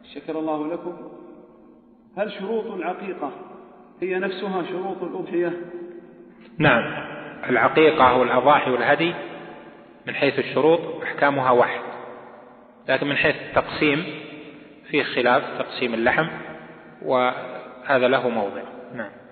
شكر الله لكم. هل شروط العقيقة هي نفسها شروط الأضحية؟ نعم، العقيقة والأضاحي والهدي من حيث الشروط أحكامها واحد، لكن من حيث التقسيم فيه خلاف، تقسيم اللحم، وهذا له موضع. نعم.